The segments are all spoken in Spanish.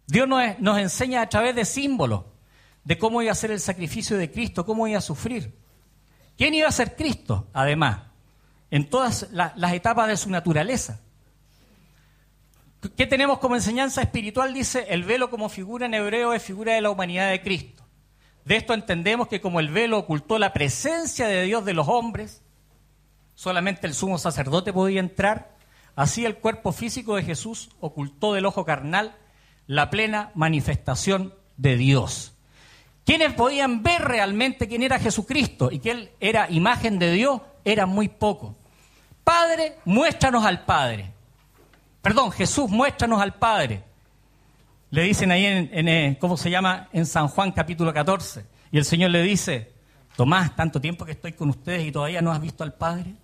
Dios nos enseña a través de símbolos de cómo iba a ser el sacrificio de Cristo, cómo iba a sufrir. ¿Quién iba a ser Cristo, además? En todas las etapas de su naturaleza. ¿Qué tenemos como enseñanza espiritual? Dice, el velo como figura en hebreo es figura de la humanidad de Cristo. De esto entendemos que como el velo ocultó la presencia de Dios de los hombres, solamente el sumo sacerdote podía entrar, así el cuerpo físico de Jesús ocultó del ojo carnal la plena manifestación de Dios. Quienes podían ver realmente quién era Jesucristo y que Él era imagen de Dios, eran muy pocos. Padre, muéstranos al Padre. Perdón, Jesús, muéstranos al Padre. Le dicen ahí ¿cómo se llama? En San Juan capítulo 14. Y el Señor le dice, Tomás, tanto tiempo que estoy con ustedes y todavía no has visto al Padre.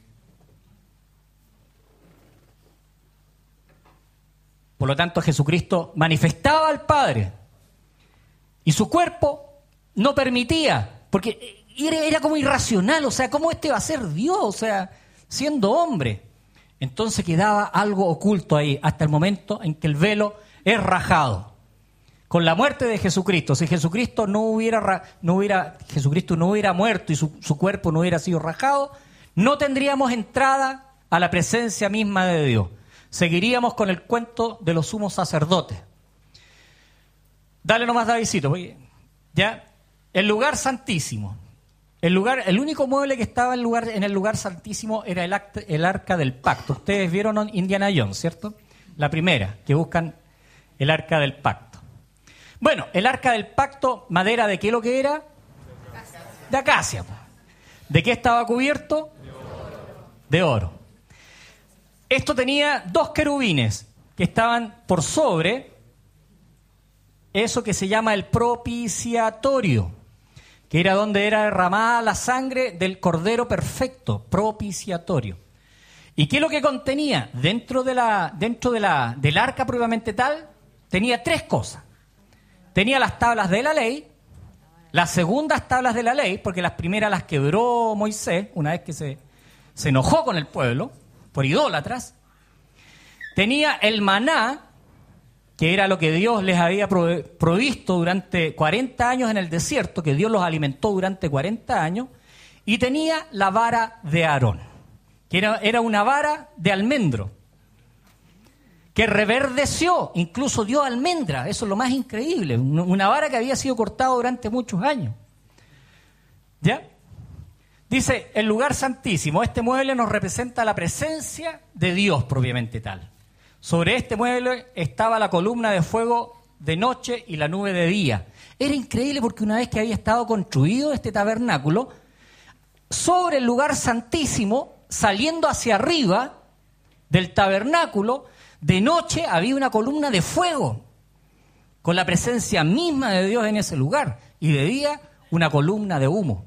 Por lo tanto, Jesucristo manifestaba al Padre. Y su cuerpo no permitía, porque era como irracional, o sea, ¿cómo va a ser Dios? O sea, siendo hombre. Entonces quedaba algo oculto ahí, hasta el momento en que el velo es rajado. Con la muerte de Jesucristo, si Jesucristo no hubiera muerto y su cuerpo no hubiera sido rajado, no tendríamos entrada a la presencia misma de Dios. Seguiríamos con el cuento de los sumos sacerdotes. Dale nomás, Davidcito. Ya, el lugar santísimo. El único mueble que estaba en el lugar santísimo era el arca del pacto. Ustedes vieron Indiana Jones, ¿cierto? La primera, que buscan el arca del pacto. Bueno, el arca del pacto, madera, ¿de qué lo que era? De acacia. ¿De qué estaba cubierto? De oro. Esto tenía 2 querubines que estaban por sobre eso que se llama el propiciatorio, que era donde era derramada la sangre del Cordero perfecto, propiciatorio. ¿Y qué es lo que contenía? Dentro del arca propiamente tal, tenía 3 cosas. Tenía las tablas de la ley, las segundas tablas de la ley, porque las primeras las quebró Moisés, una vez que se enojó con el pueblo, por idólatras. Tenía el maná, que era lo que Dios les había provisto durante 40 años en el desierto, que Dios los alimentó durante 40 años, y tenía la vara de Aarón, que era una vara de almendro, que reverdeció, incluso dio almendra, eso es lo más increíble, una vara que había sido cortada durante muchos años. ¿Ya? Dice, el lugar santísimo, este mueble nos representa la presencia de Dios propiamente tal. Sobre este mueble estaba la columna de fuego de noche y la nube de día. Era increíble porque una vez que había estado construido este tabernáculo, sobre el lugar santísimo, saliendo hacia arriba del tabernáculo, de noche había una columna de fuego, con la presencia misma de Dios en ese lugar, y de día una columna de humo.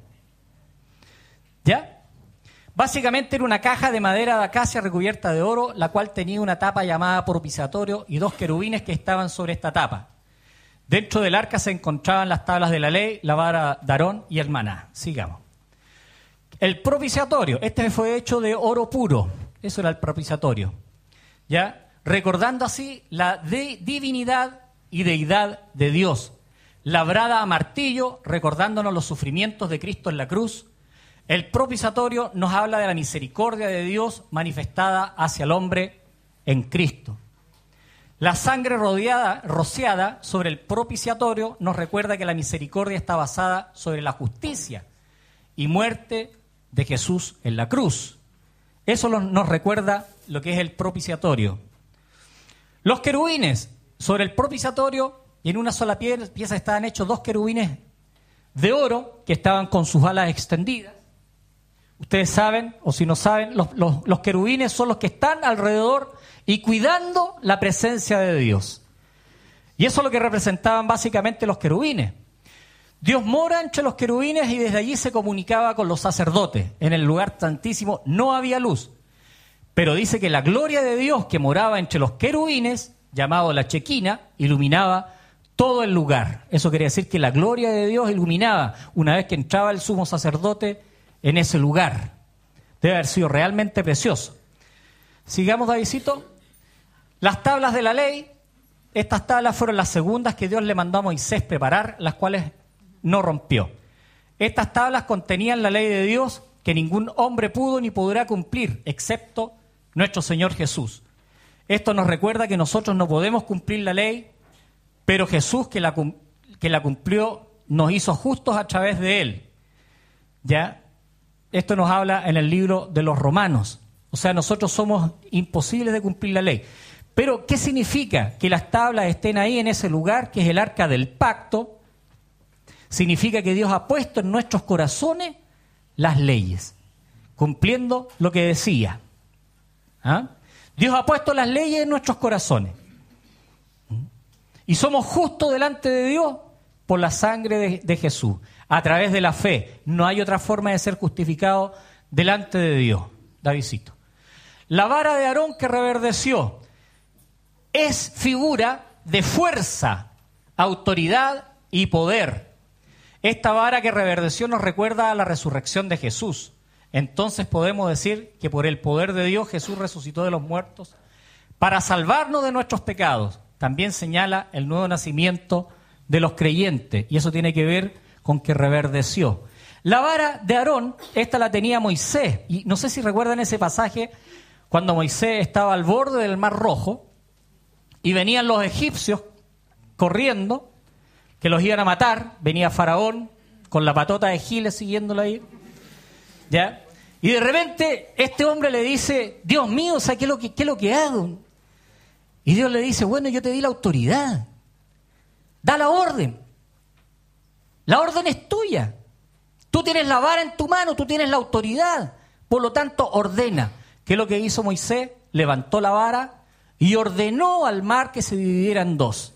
¿Ya? Básicamente era una caja de madera de acacia recubierta de oro, la cual tenía una tapa llamada propiciatorio y 2 querubines que estaban sobre esta tapa. Dentro del arca se encontraban las tablas de la ley, la vara de Aarón y el maná. Sigamos. El propiciatorio, este fue hecho de oro puro, eso era el propiciatorio. ¿Ya? Recordando así la divinidad y deidad de Dios, labrada a martillo, recordándonos los sufrimientos de Cristo en la cruz. El propiciatorio nos habla de la misericordia de Dios manifestada hacia el hombre en Cristo. La sangre rociada sobre el propiciatorio nos recuerda que la misericordia está basada sobre la justicia y muerte de Jesús en la cruz. Eso nos recuerda lo que es el propiciatorio. Los querubines sobre el propiciatorio, y en una sola pieza estaban hechos 2 querubines de oro que estaban con sus alas extendidas. Ustedes saben, o si no saben, los querubines son los que están alrededor y cuidando la presencia de Dios. Y eso es lo que representaban básicamente los querubines. Dios mora entre los querubines y desde allí se comunicaba con los sacerdotes. En el lugar santísimo no había luz. Pero dice que la gloria de Dios que moraba entre los querubines, llamado la Chequina, iluminaba todo el lugar. Eso quiere decir que la gloria de Dios iluminaba una vez que entraba el sumo sacerdote en ese lugar. Debe haber sido realmente precioso. Sigamos, Davidcito. Las tablas de la ley estas tablas fueron las segundas que Dios le mandó a Moisés preparar, las cuales no rompió. Estas tablas contenían la ley de Dios que ningún hombre pudo ni podrá cumplir, excepto nuestro Señor Jesús. Esto nos recuerda que nosotros no podemos cumplir la ley, pero Jesús, que la cumplió, nos hizo justos a través de Él. ¿Ya? Esto nos habla en el libro de los Romanos. O sea, nosotros somos imposibles de cumplir la ley. Pero, ¿qué significa que las tablas estén ahí en ese lugar, que es el arca del pacto? Significa que Dios ha puesto en nuestros corazones las leyes, cumpliendo lo que decía. ¿Ah? Dios ha puesto las leyes en nuestros corazones. Y somos justos delante de Dios por la sangre de Jesús, a través de la fe. No hay otra forma de ser justificado delante de Dios. Davidcito. La vara de Aarón que reverdeció es figura de fuerza, autoridad y poder. Esta vara que reverdeció nos recuerda a la resurrección de Jesús. Entonces podemos decir que por el poder de Dios Jesús resucitó de los muertos para salvarnos de nuestros pecados. También señala el nuevo nacimiento de los creyentes, y eso tiene que ver con que reverdeció. La vara de Aarón, esta la tenía Moisés, y no sé si recuerdan ese pasaje cuando Moisés estaba al borde del Mar Rojo y venían los egipcios corriendo, que los iban a matar. Venía Faraón con la patota de Giles siguiéndolo ahí, ¿ya? Y de repente este hombre le dice: Dios mío, o sea, ¿qué es lo que hago? Y Dios le dice: bueno, yo te di la autoridad, da la orden es tuya, tú tienes la vara en tu mano, tú tienes la autoridad, por lo tanto ordena. ¿Qué es lo que hizo Moisés? Levantó la vara y ordenó al mar que se dividiera en dos.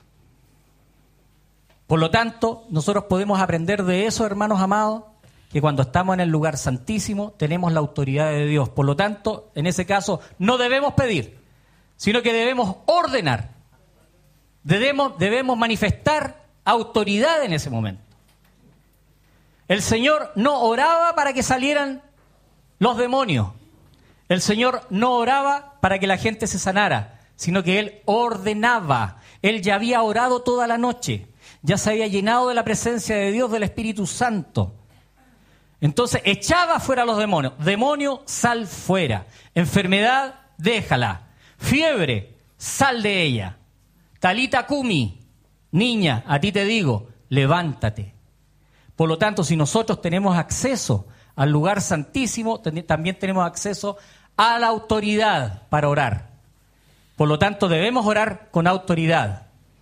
Por lo tanto, nosotros podemos aprender de eso, hermanos amados, que cuando estamos en el lugar santísimo tenemos la autoridad de Dios. Por lo tanto, en ese caso, no debemos pedir, sino que debemos ordenar. Debemos manifestar autoridad en ese momento. El Señor no oraba para que salieran los demonios. El Señor no oraba para que la gente se sanara, sino que Él ordenaba. Él ya había orado toda la noche. Ya se había llenado de la presencia de Dios, del Espíritu Santo. Entonces echaba fuera a los demonios. Demonio, sal fuera. Enfermedad, déjala. Fiebre, sal de ella. Talita cumi, niña, a ti te digo, levántate. Por lo tanto, si nosotros tenemos acceso al lugar santísimo, también tenemos acceso a la autoridad para orar. Por lo tanto, debemos orar con autoridad.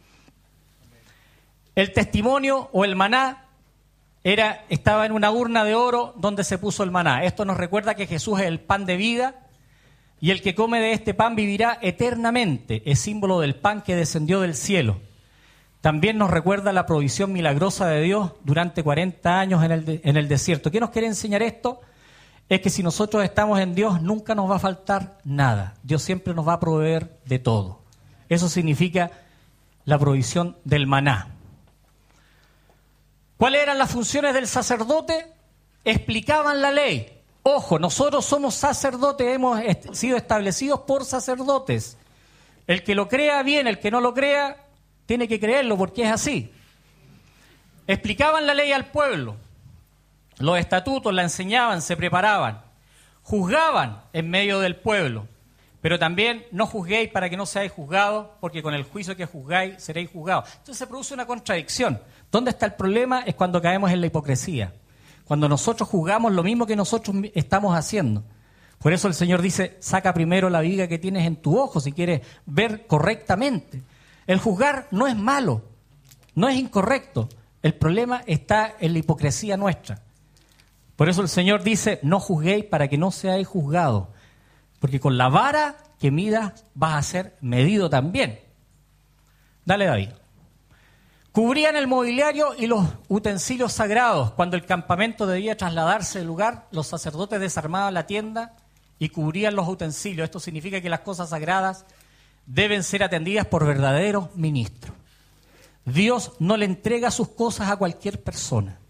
El testimonio o el maná estaba en una urna de oro donde se puso el maná. Esto nos recuerda que Jesús es el pan de vida y el que come de este pan vivirá eternamente. Es símbolo del pan que descendió del cielo. También nos recuerda la provisión milagrosa de Dios durante 40 años en el desierto. ¿Qué nos quiere enseñar esto? Es que si nosotros estamos en Dios, nunca nos va a faltar nada. Dios siempre nos va a proveer de todo. Eso significa la provisión del maná. ¿Cuáles eran las funciones del sacerdote? Explicaban la ley. Ojo, nosotros somos sacerdotes, hemos sido establecidos por sacerdotes. El que lo crea bien, el que no lo crea, tiene que creerlo porque es así. Explicaban la ley al pueblo. Los estatutos la enseñaban, se preparaban. Juzgaban en medio del pueblo. Pero también no juzguéis para que no seáis juzgados, porque con el juicio que juzgáis seréis juzgados. Entonces se produce una contradicción. ¿Dónde está el problema? Es cuando caemos en la hipocresía. Cuando nosotros juzgamos lo mismo que nosotros estamos haciendo. Por eso el Señor dice: saca primero la viga que tienes en tu ojo si quieres ver correctamente. El juzgar no es malo, no es incorrecto. El problema está en la hipocresía nuestra. Por eso el Señor dice: no juzguéis para que no seáis juzgados. Porque con la vara que midas vas a ser medido también. Dale, David. Cubrían el mobiliario y los utensilios sagrados. Cuando el campamento debía trasladarse del lugar, los sacerdotes desarmaban la tienda y cubrían los utensilios. Esto significa que las cosas sagradas deben ser atendidas por verdaderos ministros. Dios no le entrega sus cosas a cualquier persona.